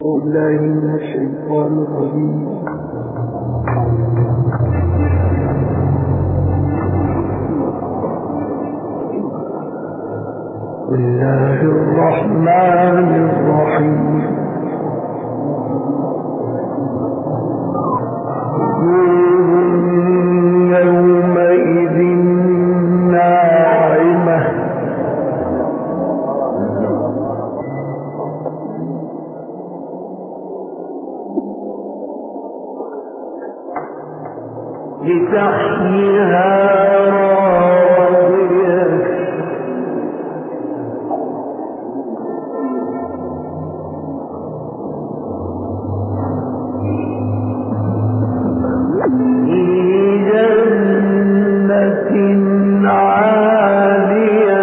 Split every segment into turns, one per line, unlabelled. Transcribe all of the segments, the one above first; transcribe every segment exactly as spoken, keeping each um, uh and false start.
بالله من الشيطان الرجيم. بسم الله الرحمن الرحيم. يومئذ ناعمة لسعيها راضية في جنة عالية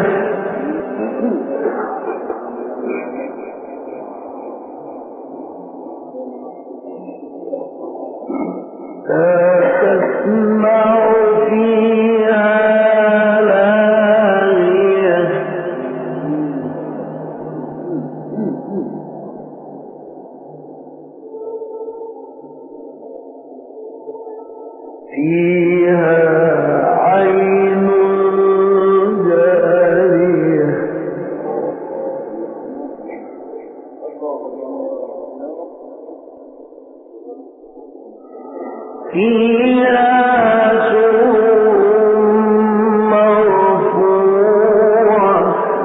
لا تسمع فيها لاغية فيها عين جارية فيها سرر مرفوعة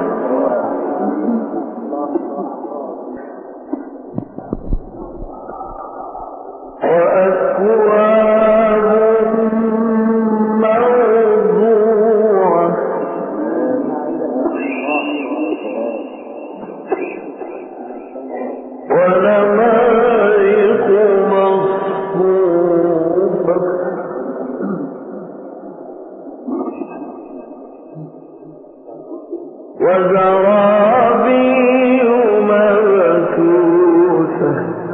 وأكواب موضوعة ونمارق مصفوفة وزرابي مبثوثة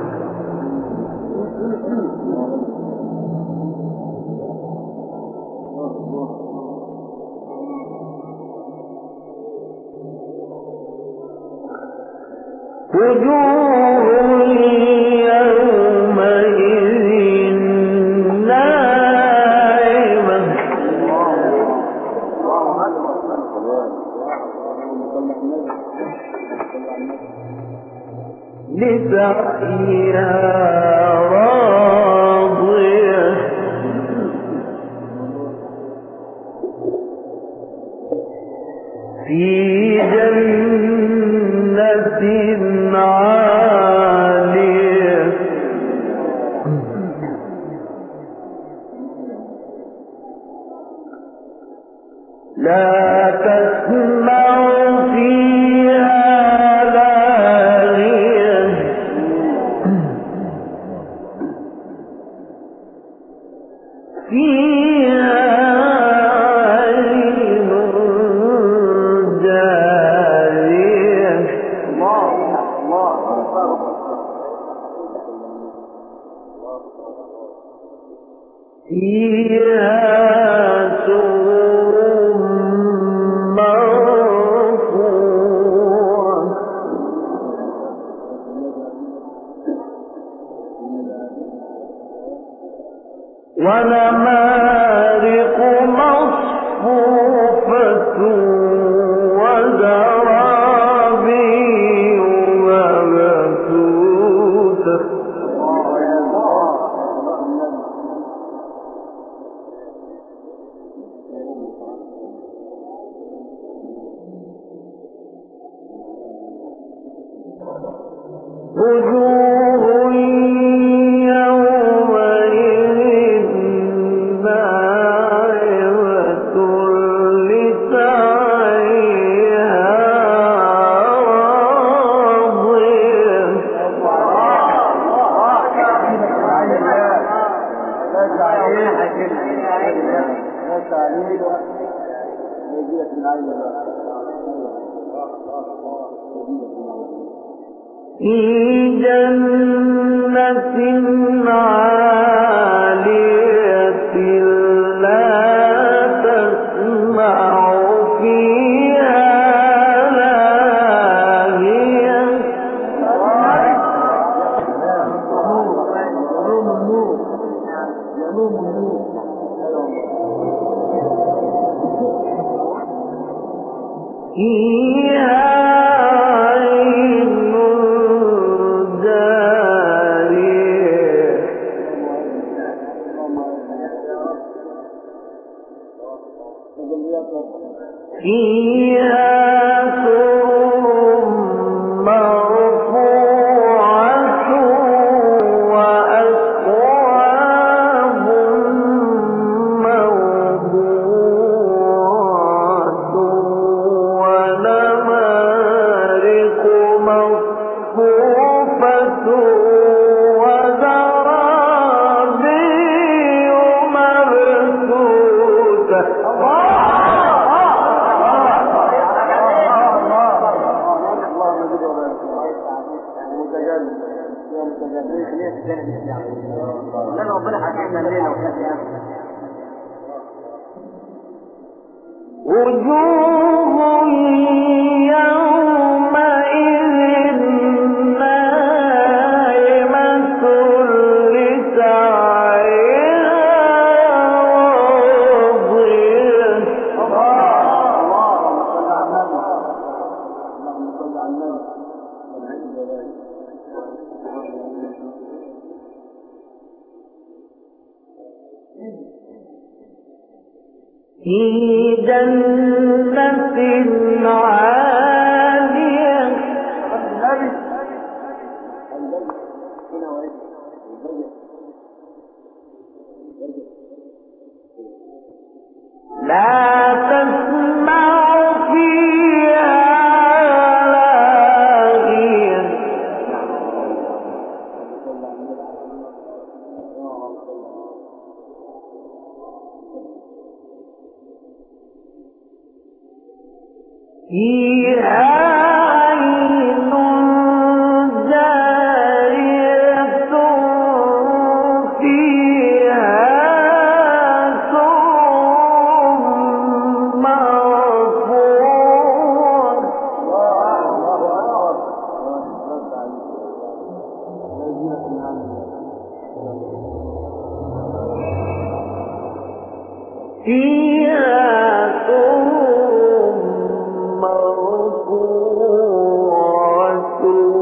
وجوه يومئذ ناعمة لسعيها راضية في جنة عالية لا تسمع فيها لاغية فيها عين جارية فيها سرر مرفوعة ونمارق مصفوفة وزرابي مبثوثة وجوه يومئذ ناعمة لسعيها راضية في جنة عالية لا تسمع فيها لاغية فيها عين جارية فيها سرر مرفوعة وأكواب موضوعة ونمارق مصفوفة وزرابي مبثوثة. وجوه يومئذ ناعمة لسعيها في جنة عالية لا تسمع فيها لاغيا فيها عين جارية فيها سرر مرفوعة فيها سرر مرفوعة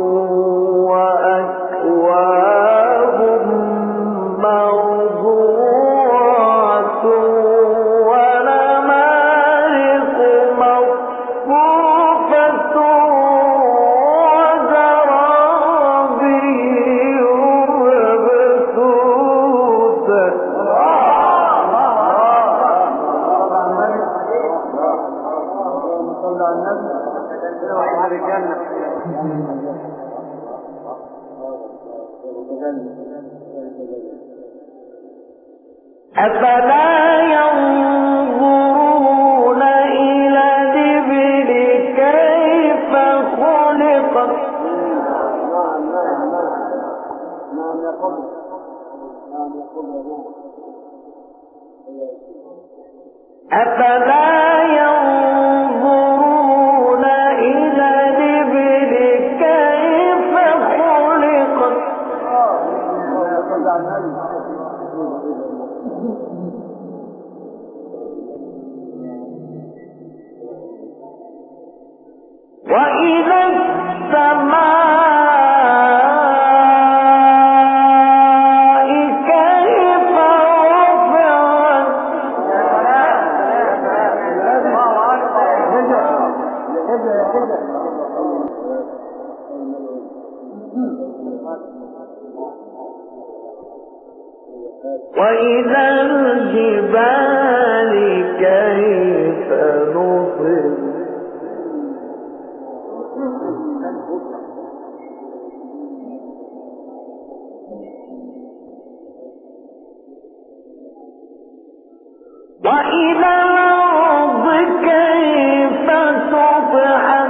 وأكواب موضوعة ونمارق مصفوفة وزرابي مبثوثة. أفلا ينظرون إلى الإبل كيف خلقت أفلا ينظرون إلى الإبل كيف خلقت وإذا السماء كيف رفعت وإذا الجبال كيف نصبت وإلى الأرض كيف سطحت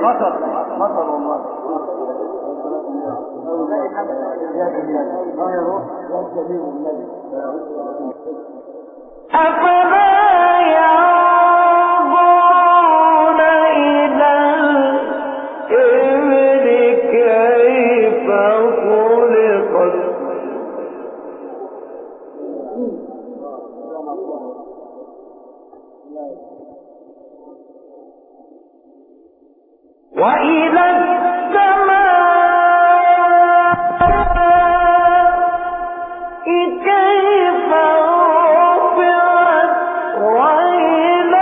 مطر مطر والله
أفلا ينظرون إلى الإبل كيف خلقت وإلى السماء كيف رفعت وإلى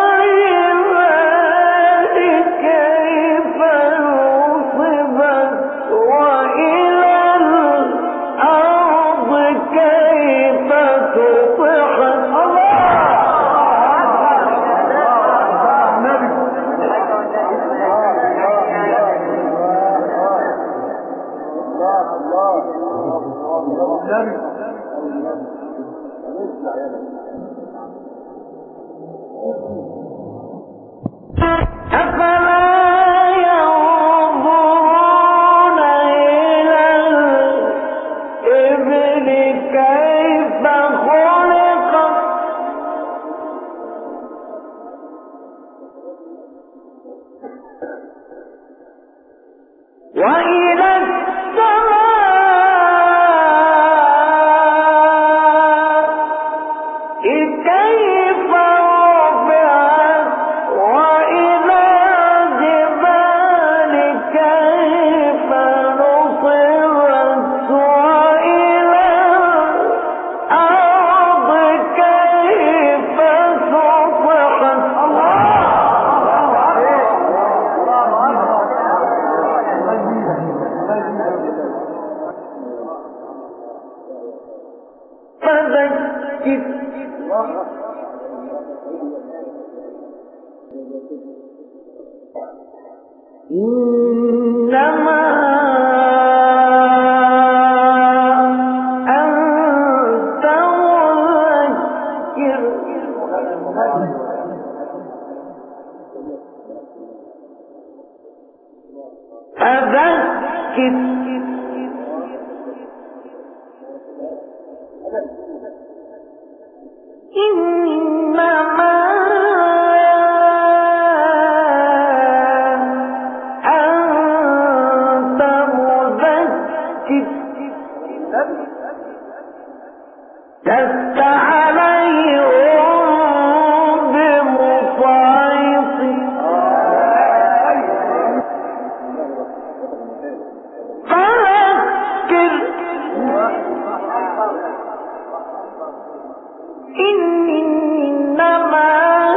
العباد كيف نصبت وإلى الأرض كيف سطحت أفلا ينظرون إلى الإبل كيف خلقت وإلى السماء كيف رفعت وإلى الجبال كيف نصبت وإلى الأرض كيف سطحت فذكر إنما أنت مذكر فذكر إنما أنت مذكر لست عليهم بمسيطر فذكر إنما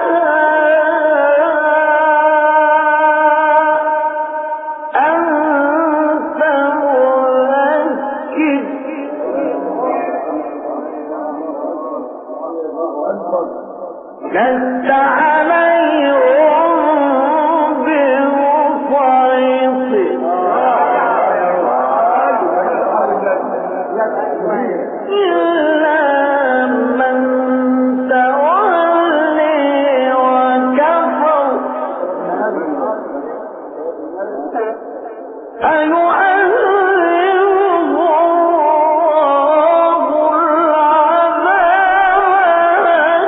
أنت مذكر لست عليهم بمسيطر إلا من تولي وكفر فيعذبه الله العذاب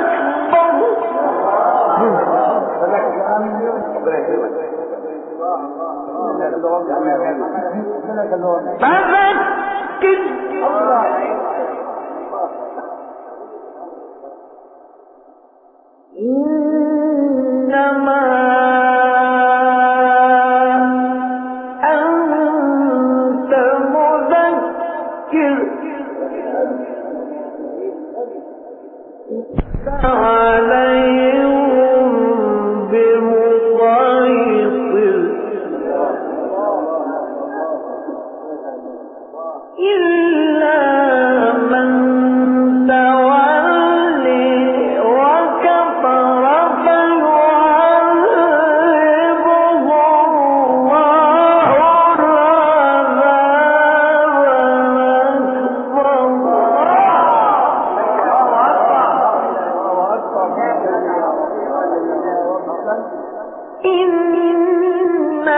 الأكبر فذكر إنما أنت مذكر عليهم بمسيطر إلا من تولي وكفر فيعذبه الله العذاب الأكبر إن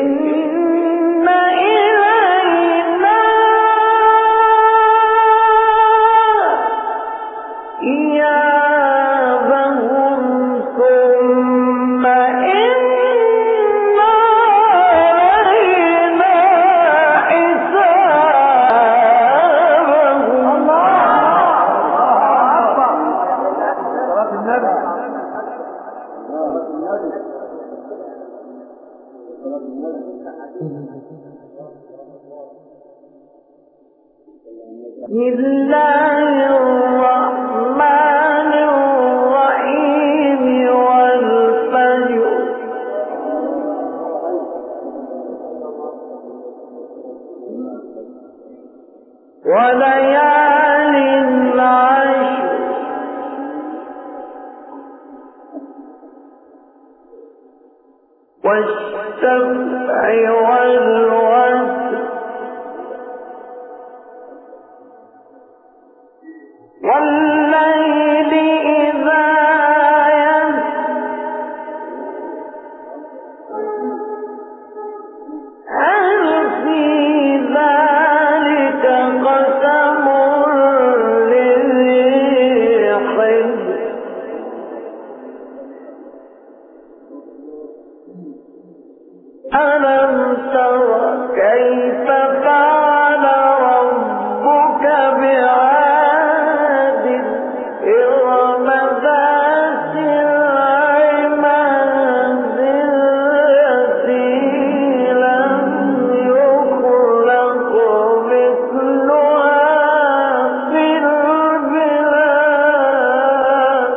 بسم الله الرحمن الرحيم والفجر وليال عشر والشفع والوتر والليل إذا يسر هل في ذلك قسم لذي حجر ألم تر كيف فعل ربك بعاد إرم ذات العماد التي لم يخلق مثلها في البلاد.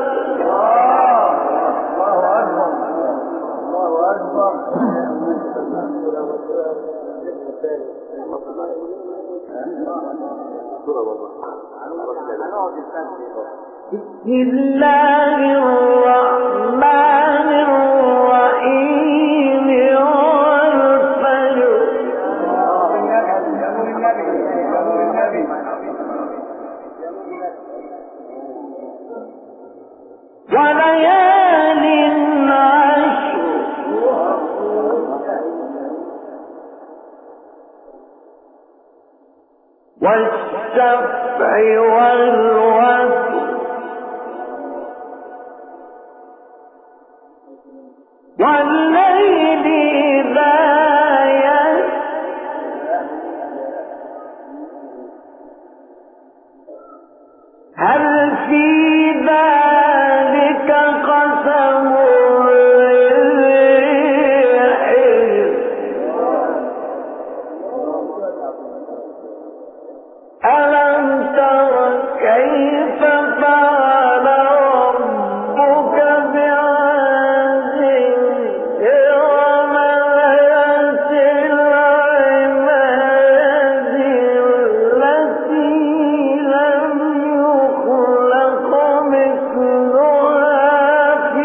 بسم الله الرحمن الرحيم والفجر وليال عشر والشفع والوتر والليل إذا يسر هل في ذلك قسم لذي حجر ألم تر كيف فعل ربك بعاد إرم ذات العماد التي لم يخلق مثلها في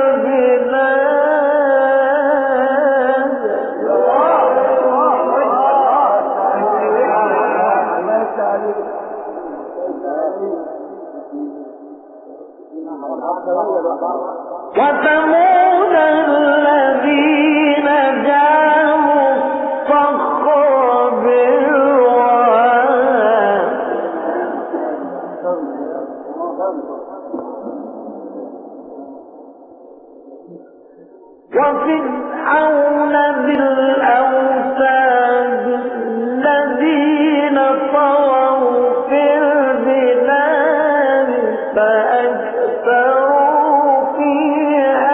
البلاد. وثمود الذين جابوا الصخر بالواد وفرعون ذي الأوتاد الذين طغوا في البلاد فأكثروا فيها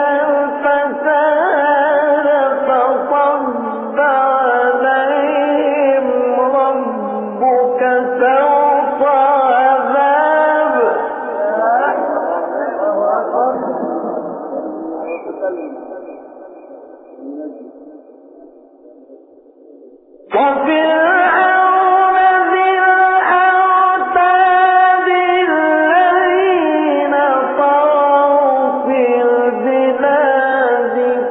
الفساد فصب عليهم ربك سوط عذاب. وفرعون ذي الأوتاد الذين طغوا في البلاد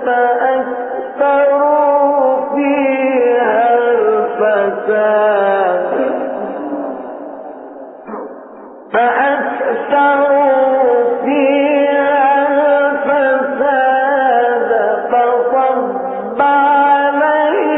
فأكثروا فيها الفساد فأكثروا فيها الفساد فصب عليهم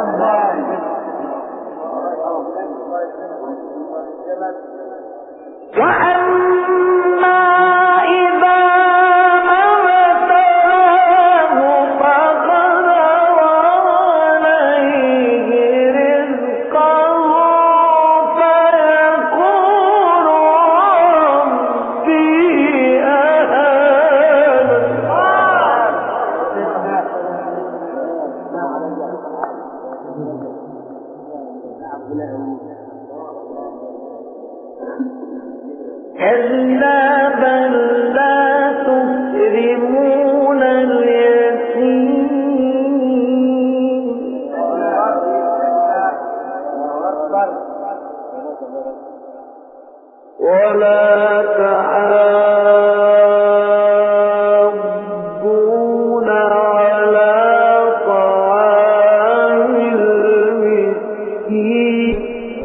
كلا بل لا تكرمون اليتيم ولا تحاضون على طعام المسكين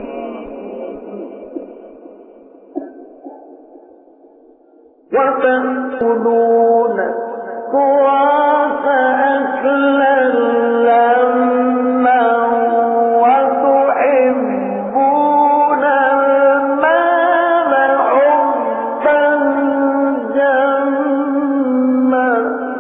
وتأكلون التراث أكلا لما وتحبون المال حبا جما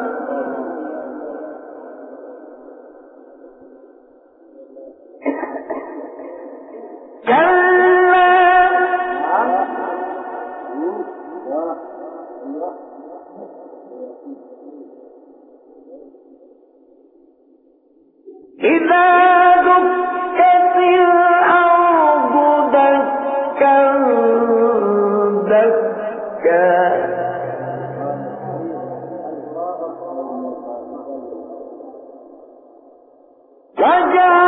إذا دكت الأرض دكا دكا وجاء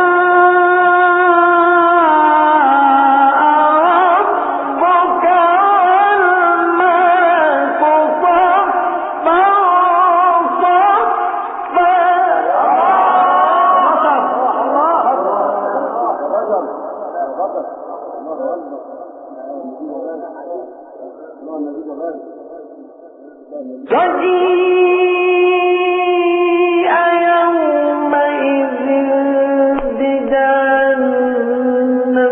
ربك والملك صفا وجيء يومئذ بجهنم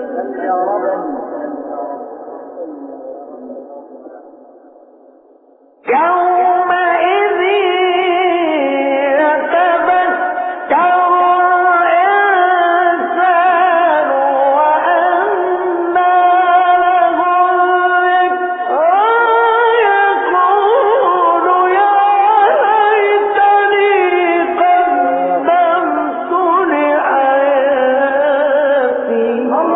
يومئذ يتذكر الإنسان وأنى له الذكرى يقول يا ليتني قدمت لحياتي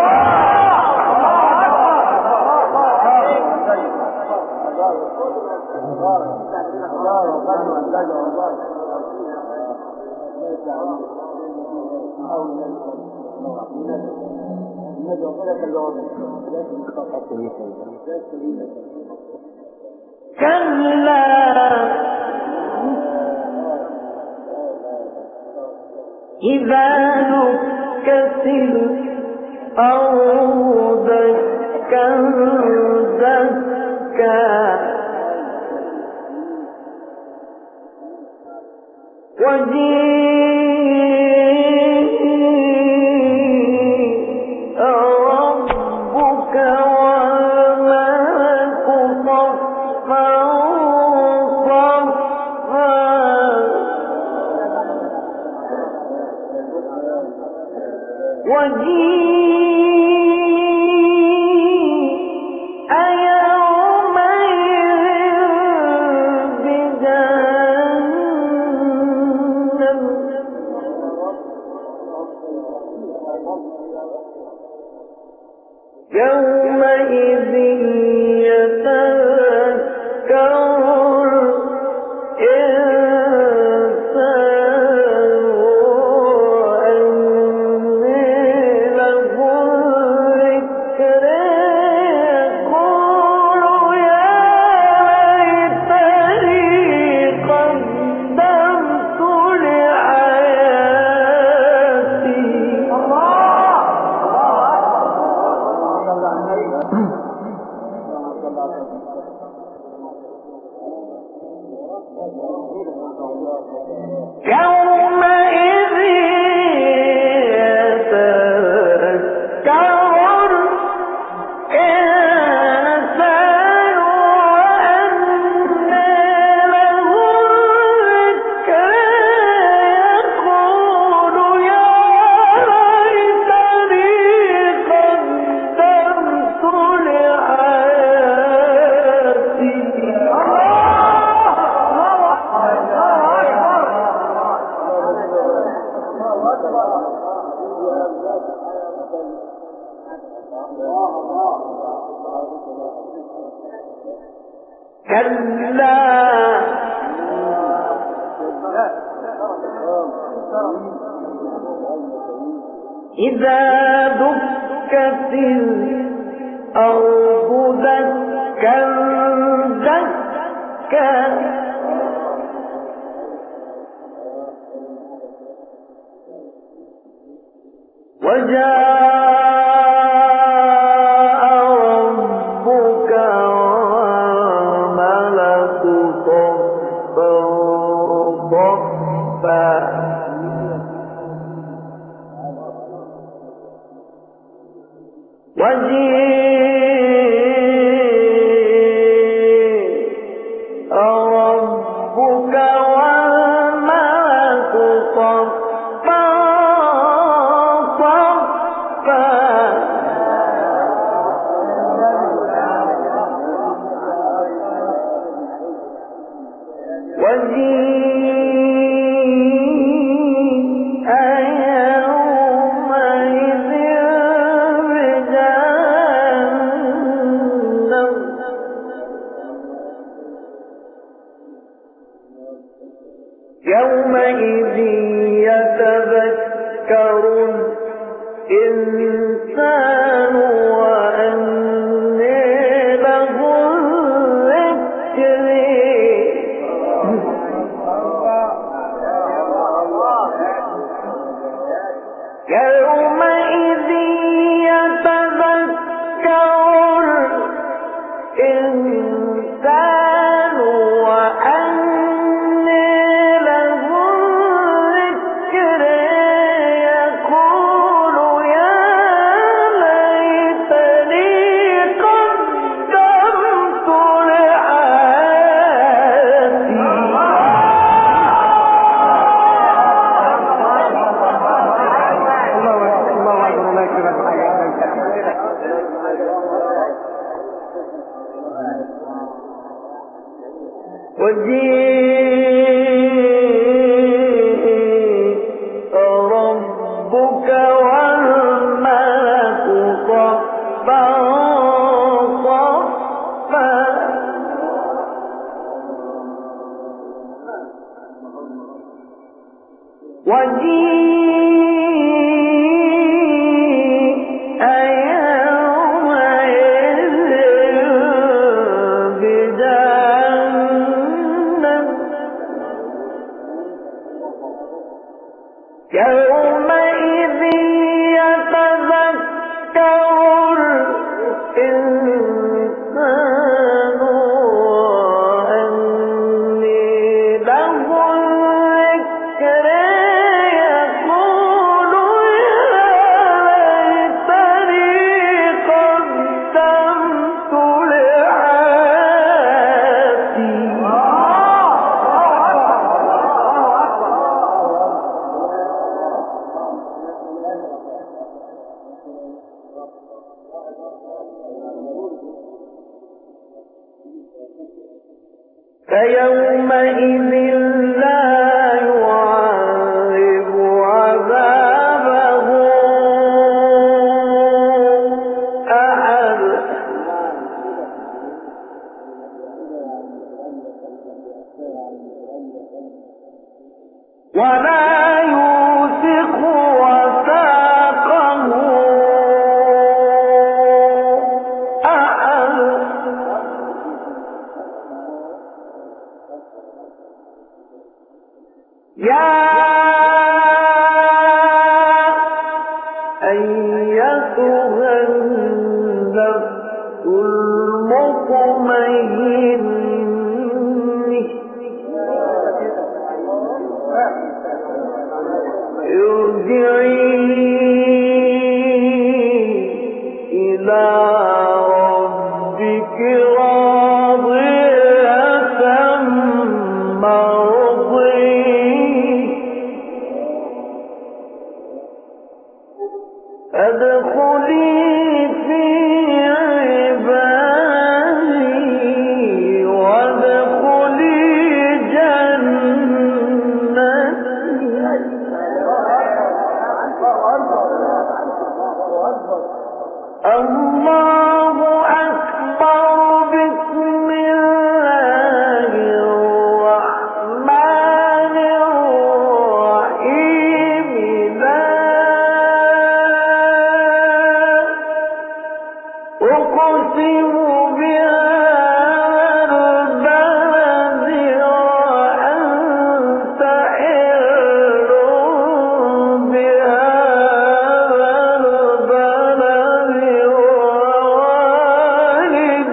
كلا إذا دكت الأرض دكا دكا وجيء ربك والملك صفا صفا وجيء يومئذ بجهنم يومئذ يتذكر الإنسان وأنى له الذكرى يقول يا ليتني قدمت لحياتي الله كلا إذا دكت الأرض دكا دكا وجاء ربك والملك صفا صفا وجيء ربك والملك صفا وجيء يومئذ بجهنم يومئذ يتذكر الإنسان وأنى له الذكر يومئذ يتذكر الإنسان وأنى له الذكر يقول يا ليتني قدمت لحياتي وجيء ربك والملك صفا صفا وجيء يومئذ بجهنم يومئذ يتذكر الإنسان وأنى له الذكر يقول يا ليتني قدمت لحياتي فيومئذ لا يعذب عذابه أحد ولا يوثق وثاقه أحد يا أيتها النفس المطمئنة ارجعي إلى ربك راضية مرضية ادخلي في عبادي وادخلي جنتي الله أكبر. بسم الله الرحمن الرحيم. لا أقسم بهذا البلد وأنت حل بهذا البلد ووالد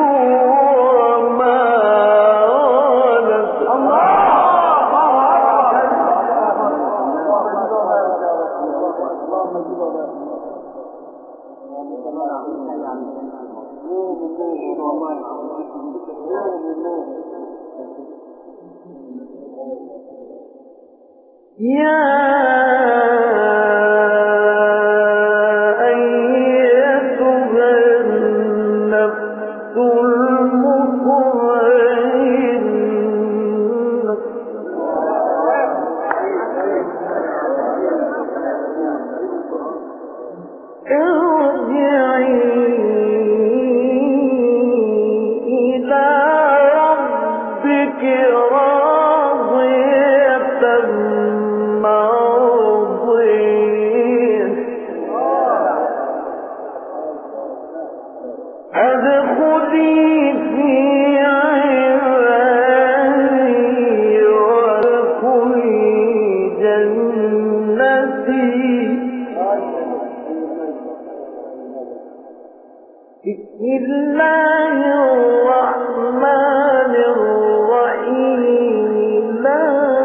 وما ولد. يا أيتها النفس المطمئنة ارجعي إلى ربك راضية مرضية ادخلي في عبادي وادخلي جنتي. بسم الله الرحمن الرحيم. لا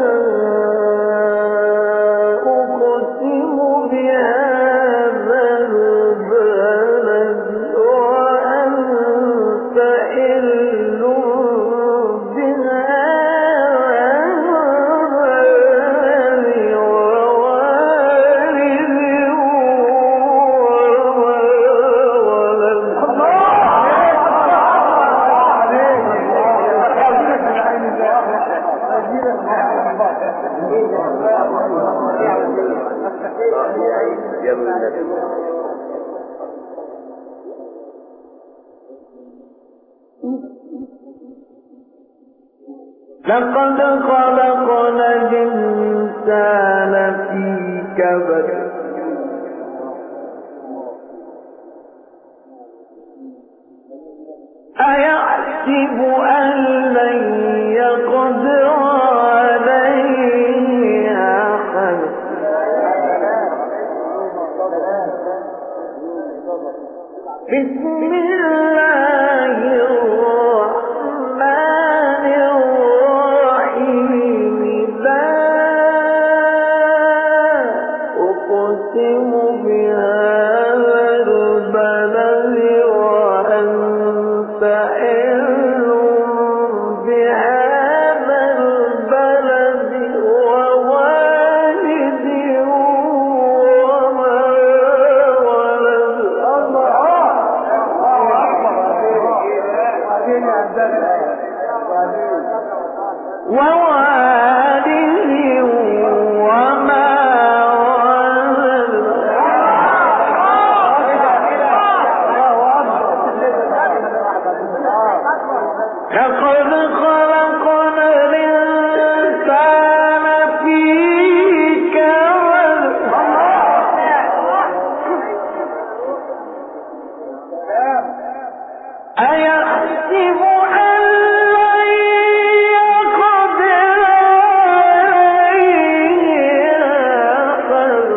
أقسم بهذا البلد وأنت حل بهذا البلد ووالد لقد خلقنا الإنسان في كبد. أيحسب أن لن يقدر عليه أحد. بسم الله الرحمن الرحيم. لا أقسم بهذا البلد وأنت حل بهذا البلد ووالد وما ولد. ووالد وما ولد. لقد خلقنا الإنسان في كبد. أيحسب أن لن يقدر عليه أحد.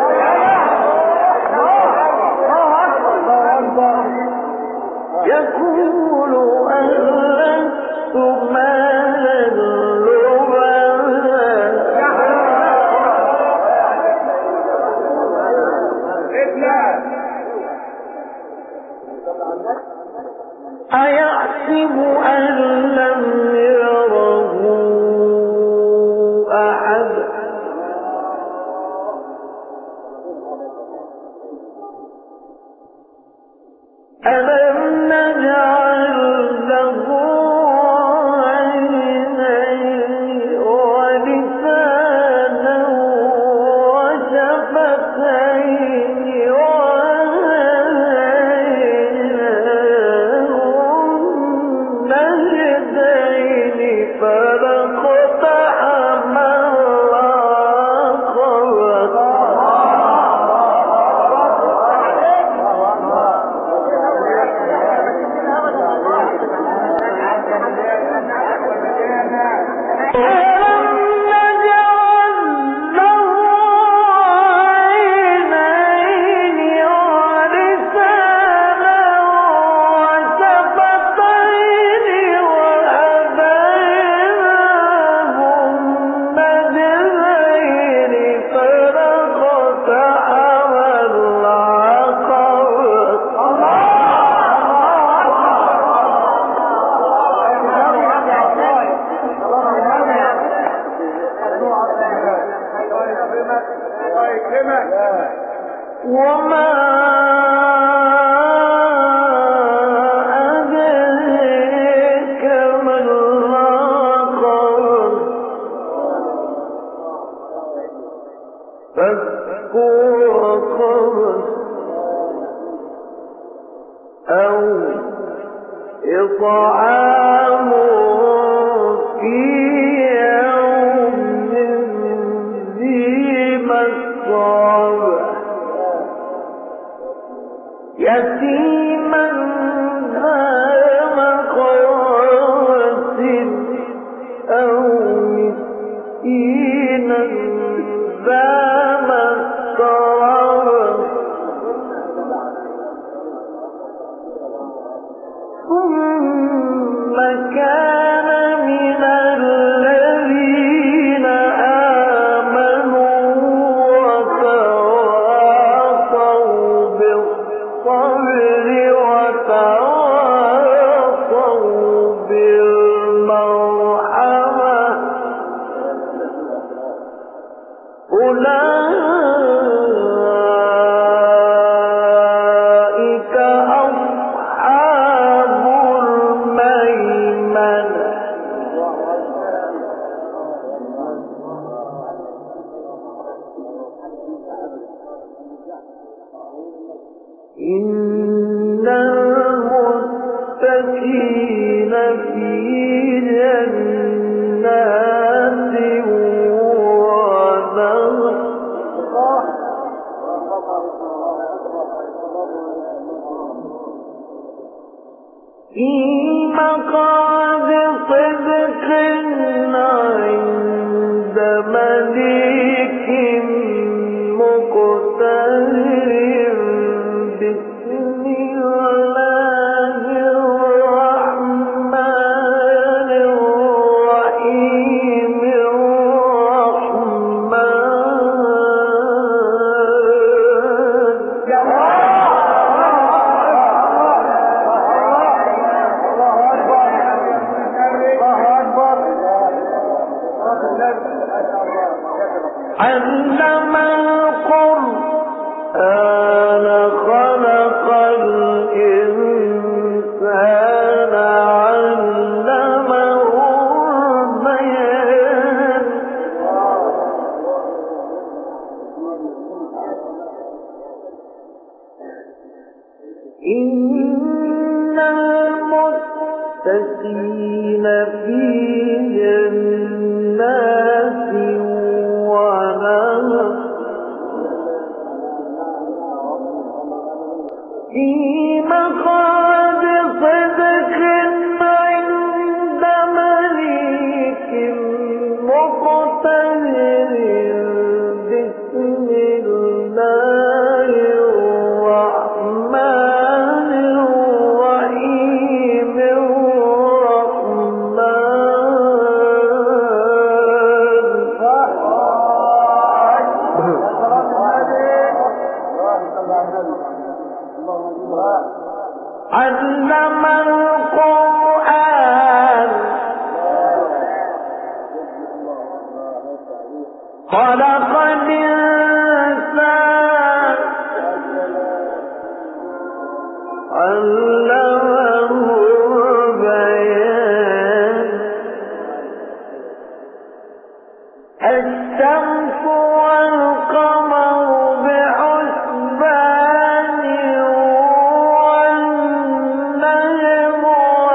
يقول أهلكت مالا لبدا. أيحسب أن لم يره أحد. ألم نجعل له عينين ولسانا وشفتين وهديناه وما أدريك ما العقبة فك رقبة أو إطعام في يوم ذي مسغبة يتيما ذا مقربة أو مسكينا ذا مسغبة ثم كان من الذين آمنوا وتواصوا بالصبر وتواصوا بالمرحمة أولئك أصحاب الميمنة إن المتقين في جنات ونهر في مقعد صدق عند مليك مقتدر بسم الله الرحمن الرحيم الرحمن علم القرآن خلق الإنسان علمه البيان إن المتقين في جنات ونهر في مقعد صدق عند مليك مقتدر بسم الله الرحمن الرحيم علم القرآن خلق الإنسان علمه البيان الشمس والقمر بحسبان والنجم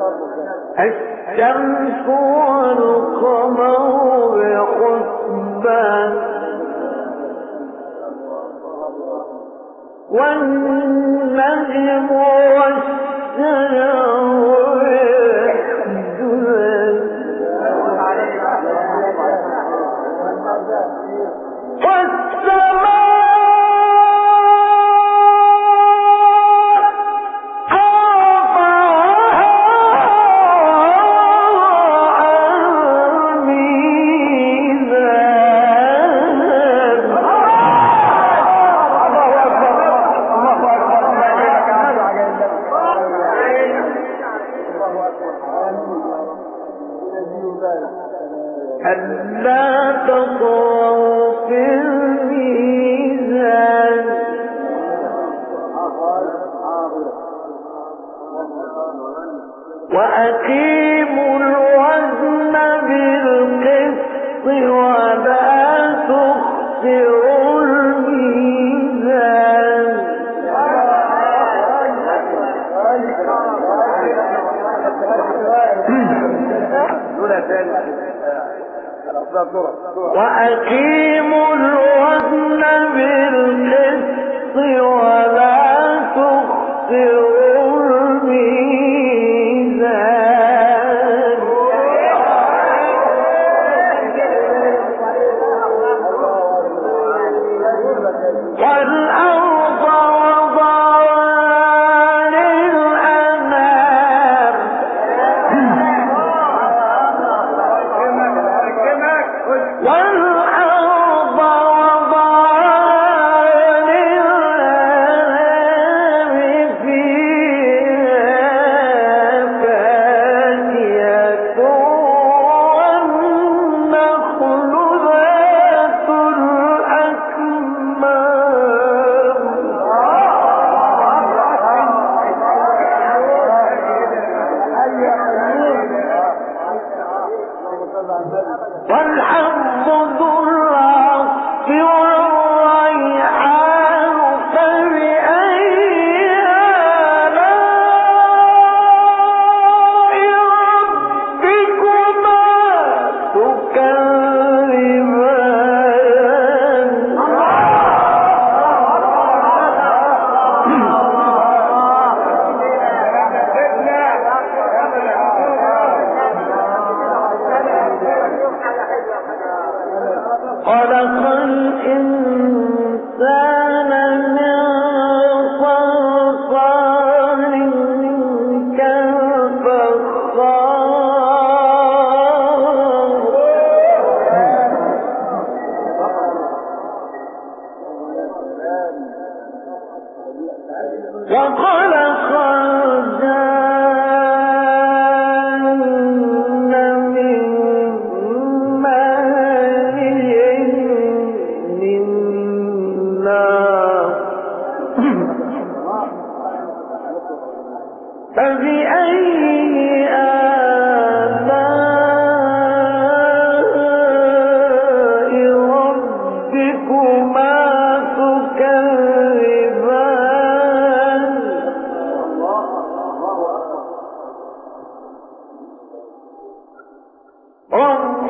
الشمس والقمر بحسبان والنجم والشجر يسجدان والسماء ألا تطغوا في الميزان وأقيموا الوزن بالقسط ولا تخسروا الميزان وأقيموا الوزن بالقسط ولا تخسروا الميزان والأرض وضعها للأنام والأرض وضعها للأنام فيها فاكهة والنخل ذات الأكمام والحب ذو العصف والريحان فبأي آلاء ربكما تكذبان خلق الإنسان من صلصال كالفخار وخلق الجن من مارج من نار فبأي آلاء ربكما تكذبان رب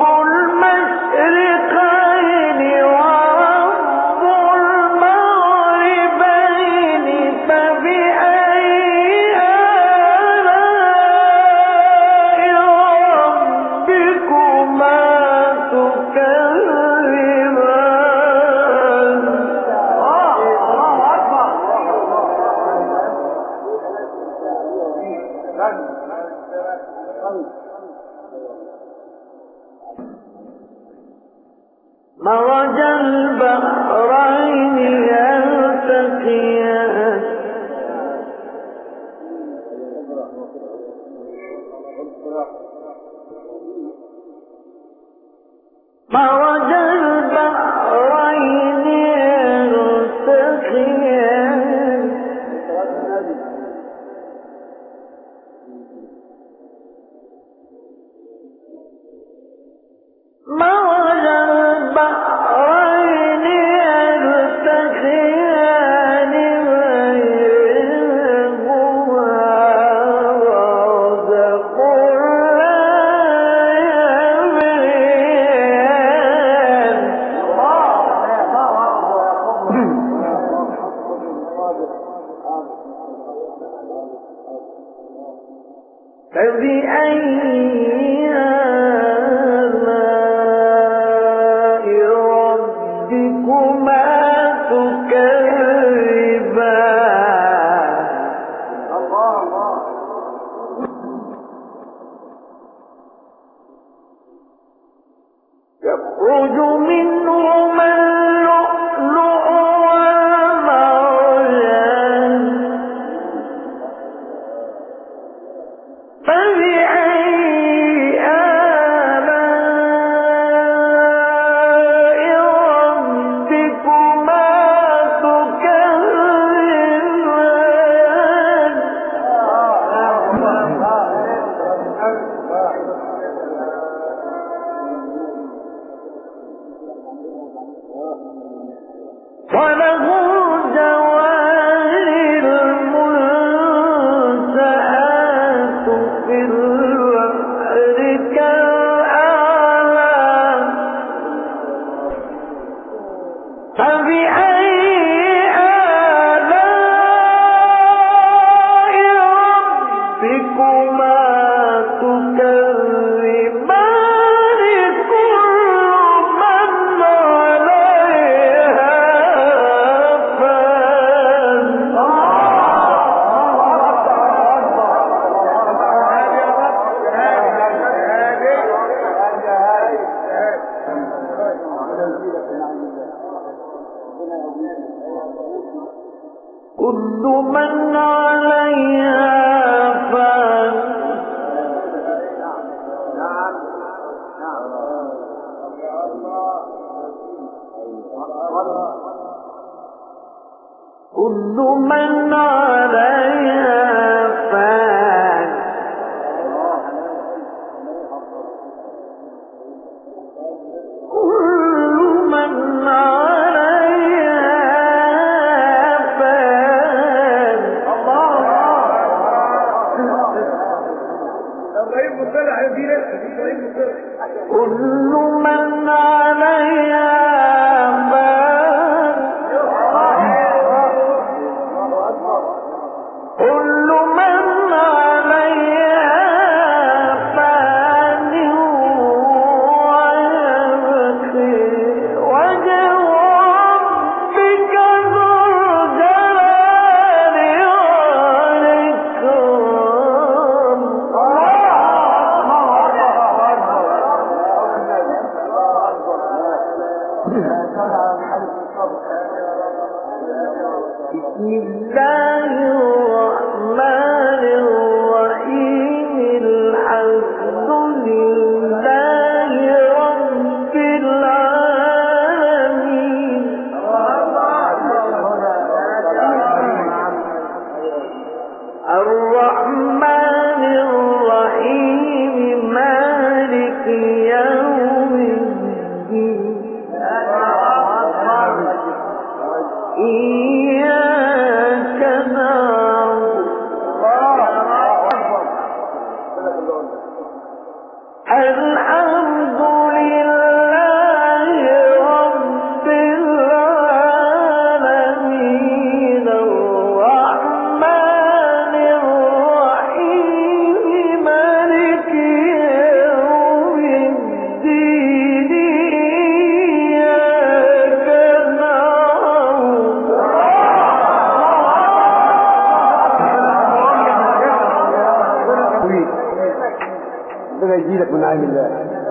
المشرقين ورب المغربين فبأي آلاء ربكما تكذبان مرج البحرين يلتقيان مرج البحرين يلتقيان مرج البحرين يلتقيان فبأي آلاء ربكما تكذبان يخرج منهما اللؤلؤ والمرجان فبأي آلاء ربكما تكذبان وله الجوار المنشآت في البحر كالأعلام فبأي آلاء ربكما تكذبان كل من عليها فان كل من عليها فان كل من عليها فان كل من عليها فان كل من عليها فان كل من عليها فان ويبقي وجه ربك ذو الجلال والإكرام بسم الله الرحمن الرحيم الحمد لله رب العالمين الرحمن الرحيم مالك يوم الدين إياك نعبد الحمد لله رب العالمين الرحمن الرحيم مالك يوم الدين إياك نعبد
ربنا يجيلك من عين الله.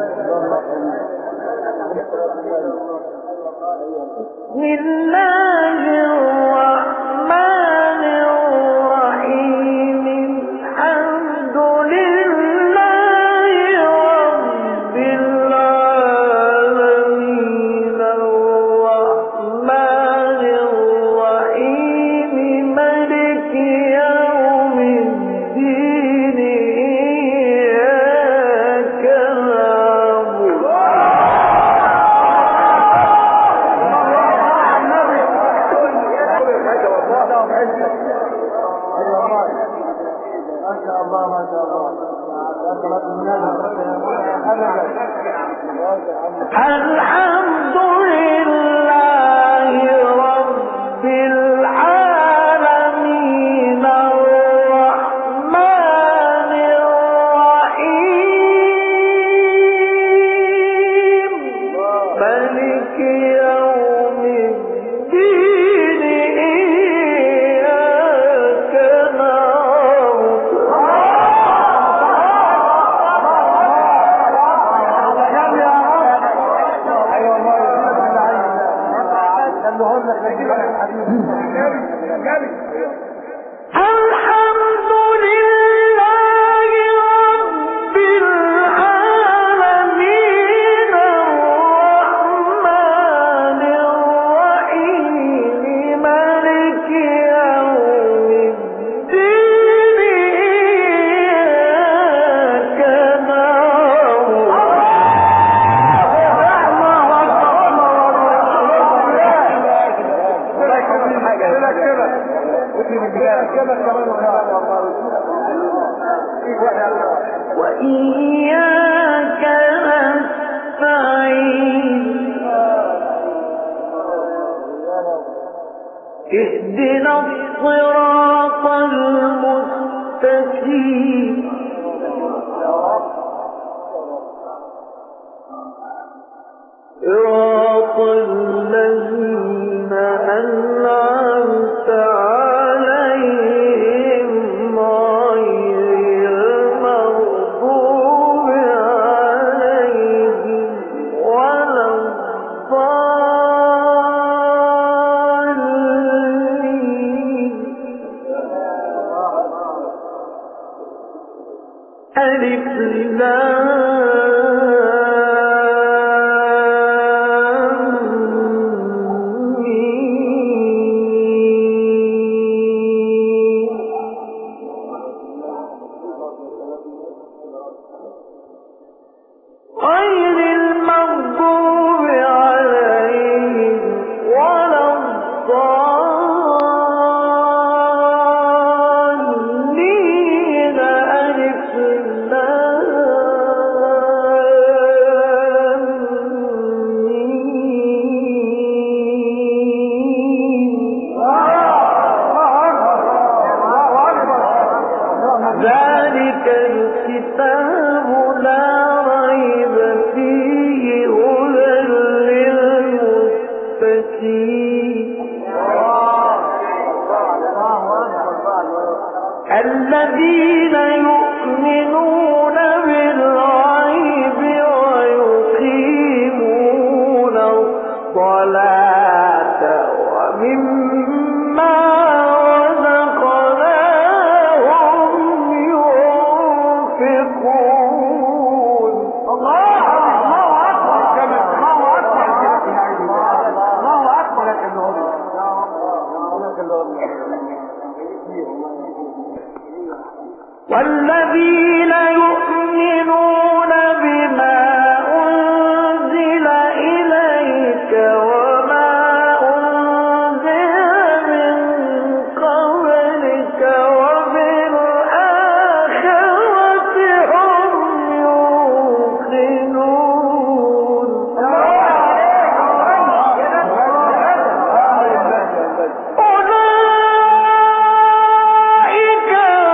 بسم الله الرحمن الرحيم الحمد لله رب العالمين الرحمن الرحيم مالك يوم الدين إياك نعبد الحمد لله رب العالمين الحمد لله رب العالمين الرحمن الرحيم مالك يوم الدين إياك نعبد وإياك نستعين اهدنا الصراط المستقيم صراط الذين أنعمت عليهم غير المغضوب عليهم ولا الضالين ألف لام غير المغضوب عليهم ولا الضالين ألف لام ميم. ذلك الكتاب لا ريب فيه هدى للمتقين الذين يؤمنون بالغيب ويقيمون الصلاة ومما رزقناهم ينفقون. الله أكبر الله أكبر والذين يؤمنون بما أنزل إليك وما أنزل من قبلك وبالآخرة هم يوقنون. أولئك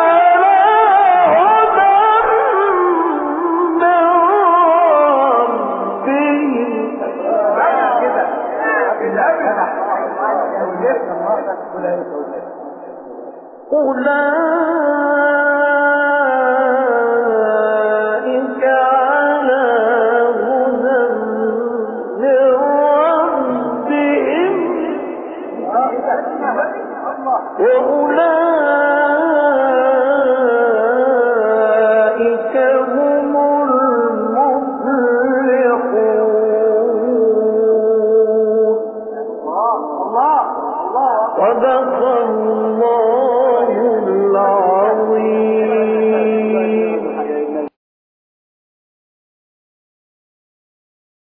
أولئك على هدى من ربهم وأولئك هم المفلحون. صدق الله